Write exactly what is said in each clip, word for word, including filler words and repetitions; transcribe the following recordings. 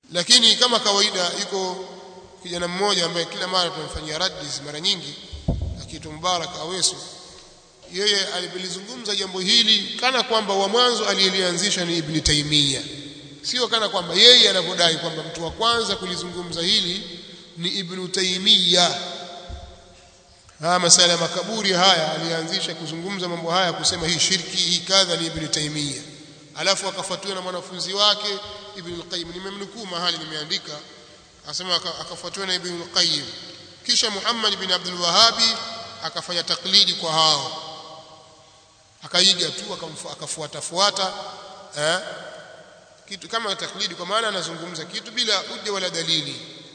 Lakini kama kawaida yuko kijana mmoja ambaye kila mara tunamfanyia raddi mara nyingi, akiitwa Mubarak Aweso. Yeye alilizungumza jambo hili kana kwamba wa mwanzo aliyelianzisha ni Ibn Taymiyyah, sio kana kwamba yeye anavyodai kwamba mtu wa kwanza kulizungumza hili ni Ibn Taymiyyah. Haya masala ya makaburi haya alianzisha kuzungumza mambo haya, kusema hii shirki, hii kadha, ni Ibn Taymiyyah. Alafu akafuatiwa na mwanafunzi wake Ibn al-Qayyim. Nimemnukuu mahali nimeandika, asema akafuatiwa na Ibn al-Qayyim, kisha Muhammad ibn Abdul Wahhabi akafanya taklidi kwa hao, akaiga tu akafuata fuata eh kitu kama taklidi, kwa maana anazungumza kitu bila hujja wala dalili.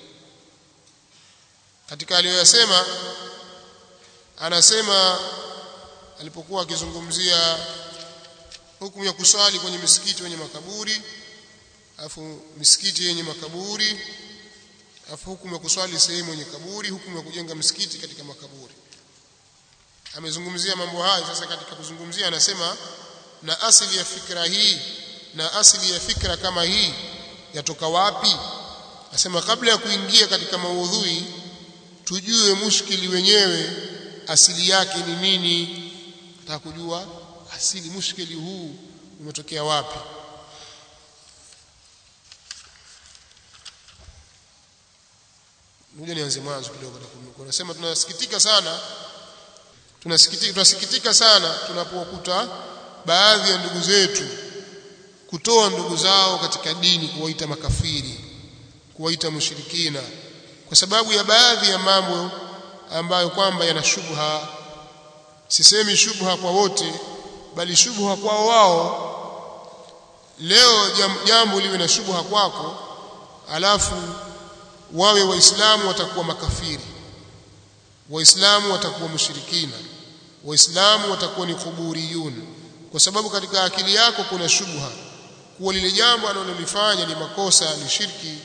Katika aliyosema, anasema alipokuwa akizungumzia hukumu ya kuswali kwenye misikiti yenye makaburi, afu misikiti yenye makaburi, afu hukumu ya kuswali sehemu yenye kaburi, hukumu ya kujenga msikiti katika makaburi. Amezungumzia mambo haya. Sasa katika kuzungumzia anasema, na asili ya fikra hii na asili ya fikra kama hii yatoka wapi? Anasema kabla ya kuingia katika maudhui tujue mushkili wenyewe asili yake ni nini. Nataka kujua asili, mushkili huu umetokea wapi? Ngoja nianze mwanzo kidogo. Anasema tunasikitika sana tunasikitika tunasikitika sana tunapokuta baadhi ya ndugu zetu kutoa ndugu zao katika dini kuwaita makafiri, kuwaita mushirikina, kwa sababu ya baadhi ya mambo ambayo kwamba yana shubha. Sisemi shubha kwa wote, bali shubha kwa wao. Leo jambo liwe na shubha kwako, alafu wawe waislamu watakuwa makafiri, waislamu watakuwa mushirikina, waislamu watakuwa ni kuburiyun, kwa sababu katika akili yako kuna shubha kuwa lile jambo analolifanya ni makosa, ni shirki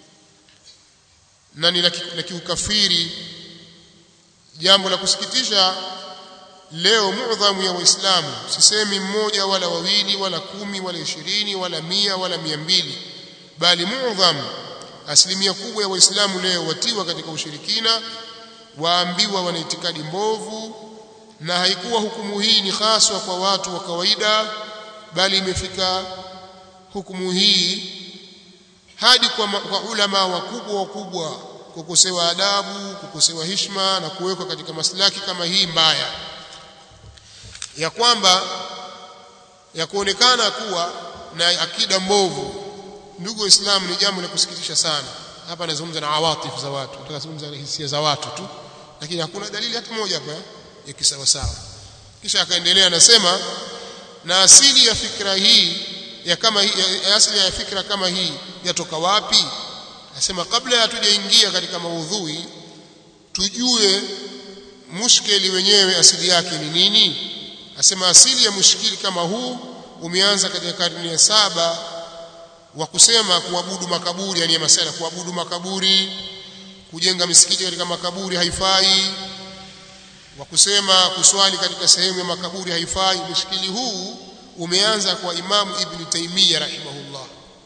na ni la kiukafiri. Jambo la kusikitisha leo, muadhamu ya waislamu, sisemi mmoja wala wawili wala kumi wala ishirini wala mia wala mia mbili, bali muadhamu, asilimia kubwa ya waislamu leo watiwa katika ushirikina, waambiwa wana itikadi mbovu. Na haikuwa hukumu hii ni haswa kwa watu wa kawaida, bali imefika hukumu hii hadi kwa, kwa ulama wakubwa wakubwa, kukosewa adabu, kukosewa heshima na kuwekwa katika maslaki kama hii mbaya ya kwamba ya kuonekana kuwa na akida mbovu. Ndugu Waislamu, ni jambo la kusikitisha sana. Hapa nazungumza na awatif za watu, nataka kuzungumza na hisia za watu tu, lakini hakuna dalili hata moja hapa ya kisawa sawa. Kisha akaendelea anasema, na asili ya fikra hii ya kama ya asili ya fikra kama hii yatoka wapi? Anasema kabla ya tujaingia katika maudhui tujue mushkili wenyewe asili yake ni nini. Anasema asili ya mushkili kama huu umeanza katika karne ya saba, wa kusema kuabudu makaburi, yani masala kuabudu makaburi, kujenga misikiti katika makaburi haifai, wa kusema kuswali katika sehemu ya makaburi haifai. Mushkili huu umeanza kwa Imam Ibn Taymiyyah rahimahullah.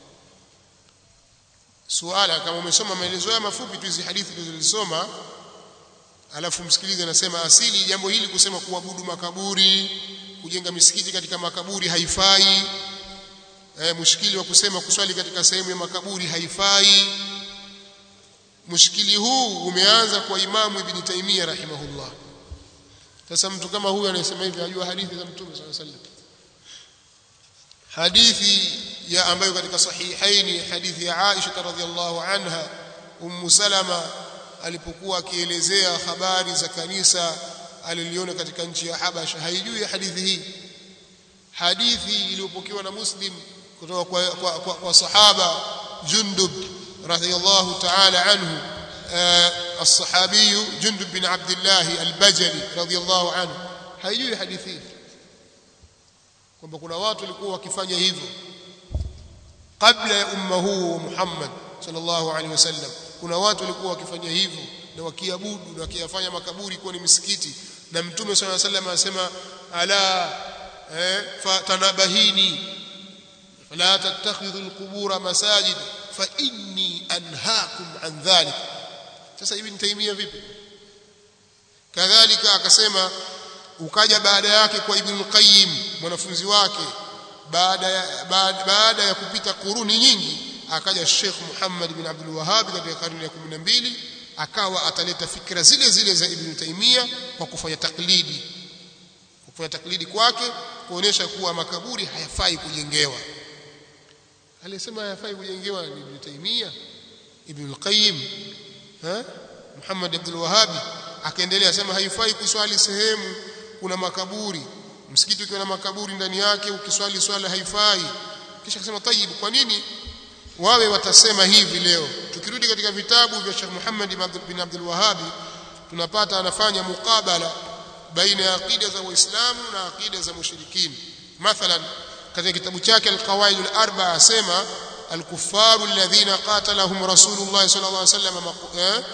Suala, kama umesoma maelezo haya mafupi tu hizi hadithi tulizosoma, alafu msikilize, anasema asili jambo hili kusema kuabudu makaburi, kujenga misikiti katika makaburi haifai. Eh, mushkili wa kusema kuswali katika sehemu ya makaburi haifai. Mushkili huu umeanza kwa Imam Ibn Taymiyyah rahimahullah. Sasa mtu kama huyu anayesema hivi ajua hadithi za Mtume sallallahu alaihi wasallam. Hadithi ya ambayo katika sahihaini, hadithi ya Aisha radhiallahu anha, Ummu Salama alipokuwa akielezea habari za kanisa aliliona katika nchi ya Habasha, haijui hadithi hii. Hadithi iliyopokewa na Muslim kutoka kwa, kwa, kwa, kwa sahaba Jundub radhiallahu ta'ala anhu, as-sahabi Jundub bin Abdullah al-Bajali radhiallahu anhu, haijui hadithi hii kwamba kuna watu walikuwa wakifanya hivyo kabla ya umma huu Muhammad sallallahu alaihi wasallam. Kuna watu walikuwa wakifanya hivyo na wakiabudu na wakiyafanya makaburi kuwa ni misikiti, na Mtume sallallahu alaihi wasallam anasema ala eh, fatanabahini fala tattakhidhu alqubura masajid fa inni anhaakum an dhalik. Sasa Ibn Taymiyyah vipi? Kadhalika akasema ukaja baada yake kwa Ibn Qayyim mwanafunzi wake baada ya baada, baada ya kupita kuruni nyingi akaja Sheikh Muhammad bin Abdul Wahhab katika karne ya kumi na mbili akawa ataleta fikra zile zile za Ibn Taymiyyah kwa kufanya taklidi kufanya taklidi kwake kuonesha kuwa makaburi hayafai kujengewa. Alisema hayafai kujengewa ni Ibn Taymiyyah, Ibn Qayyim, ha Muhammad Abdul Wahhab akaendelea sema haifai kuswali sehemu kuna makaburi, msikiti ukiwa na makaburi ndani yake ukiswali swala haifai. Kisha akasema tayib, kwa nini wawe watasema hivi leo? Tukirudi katika vitabu vya Sheikh Muhammad bin Abdul Wahhab tunapata anafanya mukabala baina ya aqida za Waislamu na aqida za mushrikini. Mathalan katika kitabu chake Al-Qawaid al-Arba'a asema al-kuffaru alladhina qatalahum Rasulullah sallallahu alayhi wasallam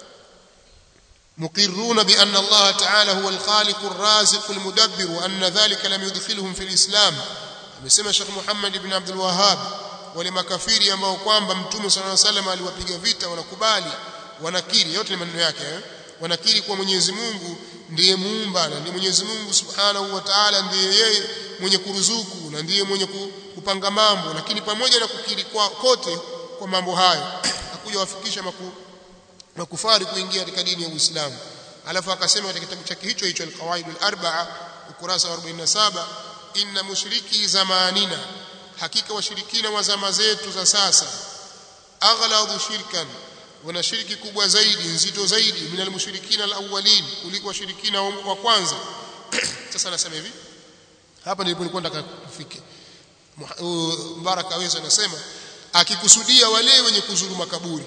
مقرون بأن الله تعالى هو الخالق الرازق المدبر وأن ذلك لم يدخلهم في الإسلام. amesema Sheikh Muhammad ibn Abdul Wahhab wale makafiri ambao kwamba Mtume sallallahu alayhi wasallam aliwapiga vita wanakubali, wanakiri, yote ni maneno yake eh? wanakiri kwa Mwenyezi Mungu ndiye muumba na ndiye Mwenyezi Mungu Subhanahu wa Ta'ala ndiye yeye mwenye kuruzuku na ndiye mwenye kupanga mambo, lakini pamoja na kukiri kwa kote kwa mambo hayo hakuja wafikisha maku makufari kuingia katika dini ya Uislamu. Alafu akasema katika kitabu chake hicho hicho Al-Qawaid al-Arba'a ukurasa wa arobaini na saba inna mushriki zamanina, hakika washirikina wa zama zetu za sasa, aghladu shirkan, wana shirki kubwa zaidi nzito zaidi min al-mushrikina al-awwalin, kuliko washirikina wa kwanza. Sasa anasema hivi, hapa ndipo nilikuwa nataka kufike. Mbaraka Awesa anasema akikusudia wale wenye kuzuru makaburi,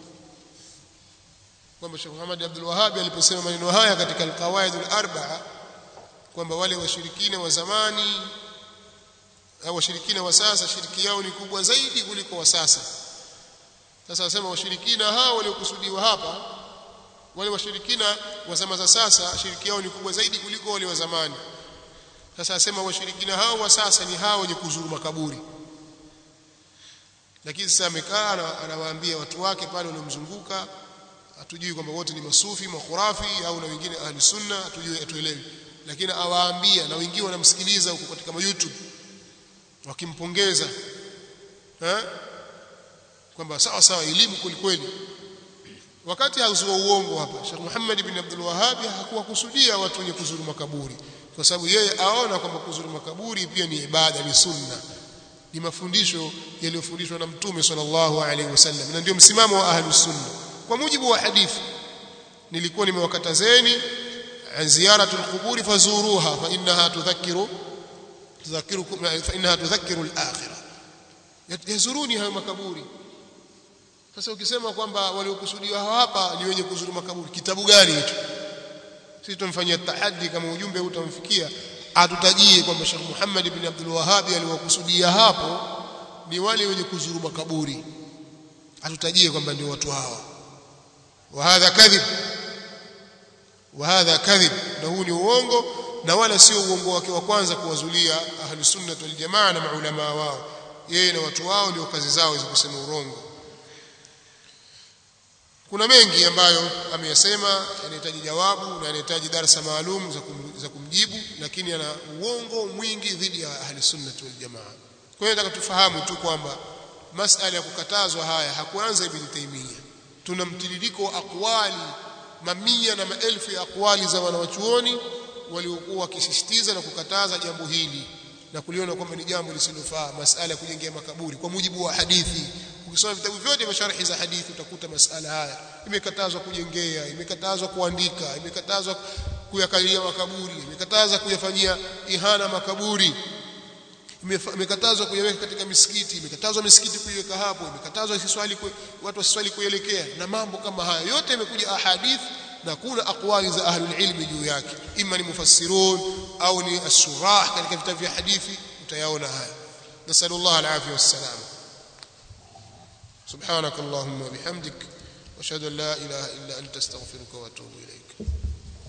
kwamba Sheikh Muhammad Abdul Wahhab aliposema maneno haya katika Al-Qawaid al-Arba'a kwamba wale washirikina wa zamani au washirikina wa sasa shiriki yao ni kubwa zaidi kuliko wa sasa. Sasa wasema washirikina hao waliokusudiwa hapa, wale washirikina wa zama za sasa shiriki yao ni kubwa zaidi kuliko wale wa zamani. Sasa asema washirikina hao wa sasa ni hao wenye kuzuru makaburi. Lakini sasa amekaa anawaambia watu wake pale waliomzunguka, hatujui kwamba wote ni masufi makhurafi au na wengine ahli sunna, hatujui, atuelewi, lakini awaambia na wengine wanamsikiliza huko katika YouTube wakimpongeza eh kwamba sawa sawa elimu kweli kweli, wakati hauzua uongo hapa. Sheikh Muhammad ibn Abdul Wahhab hakuwa kusudia watu wenye kuzuru makaburi, kwa sababu yeye aona kwamba kuzuru makaburi pia ni ibada, ni sunna, ni mafundisho yaliyofundishwa na Mtume sallallahu alaihi wasallam, na ndio msimamo wa ahli sunna. Kwa mujibu wa hadithi, nilikuwa nimewakatazeni an ziyaratul quburi fazuruha fa innaha tudhakkiru tudhakkirukum fa innaha tudhakkiru al-akhirah, yazuruni hayo makaburi. Sasa ukisema kwamba waliokusudiwa hapa ni wenye kuzuru makaburi, kitabu gani hicho? Sisi tumfanyia tahaddi, kama ujumbe utamfikia atutajie kwamba Sheikh Muhammad ibn Abdul Wahhab aliwakusudia hapo ni wale wenye kuzuru makaburi, atutajie kwamba ndio watu hawa. وهذا كذب وهذا كذب, na huu ni uongo, na wala sio uongo wake wa kwanza kuwazulia ahli sunna wal jamaa na maulama wao. Yeye na watu wao ndio kazi zao hizo kusema urongo. Kuna mengi ambayo ameyasema yanahitaji jawabu na yanahitaji darasa maalum za, kum, za kumjibu, lakini ana uongo mwingi dhidi ya ahli sunna wal jamaa. Kwa hiyo nataka tufahamu tu kwamba masala ya kukatazwa haya hakuanza Ibn Taymiyyah. Tuna mtiririko wa aqwali, mamia na maelfu ya aqwali za wanawachuoni waliokuwa wakisisitiza na kukataza jambo hili na kuliona kwamba ni jambo lisilofaa, masala ya kujengea makaburi kwa mujibu wa hadithi. Ukisoma vitabu vyote vya sharhi za hadithi utakuta masala haya, imekatazwa kujengea, imekatazwa kuandika, imekatazwa kuyakalia makaburi, imekatazwa kuyafanyia ihana makaburi, imekatazwa kuyaweka katika misikiti, imekatazwa misikiti kuiweka hapo, imekatazwa isiswali watu wasiswali kuelekea, na mambo kama haya yote yamekuja ahadith na kuna aqwali za ahlul ilmi juu yake, imma ni mufassirun au ni as-surah katika vitabu vya hadithi, utayaona haya. Nasallallahu al-afiyah was-salam. Subhanakallahumma bihamdik wa ashhadu an la ilaha illa anta astaghfiruka wa atubu ilaik.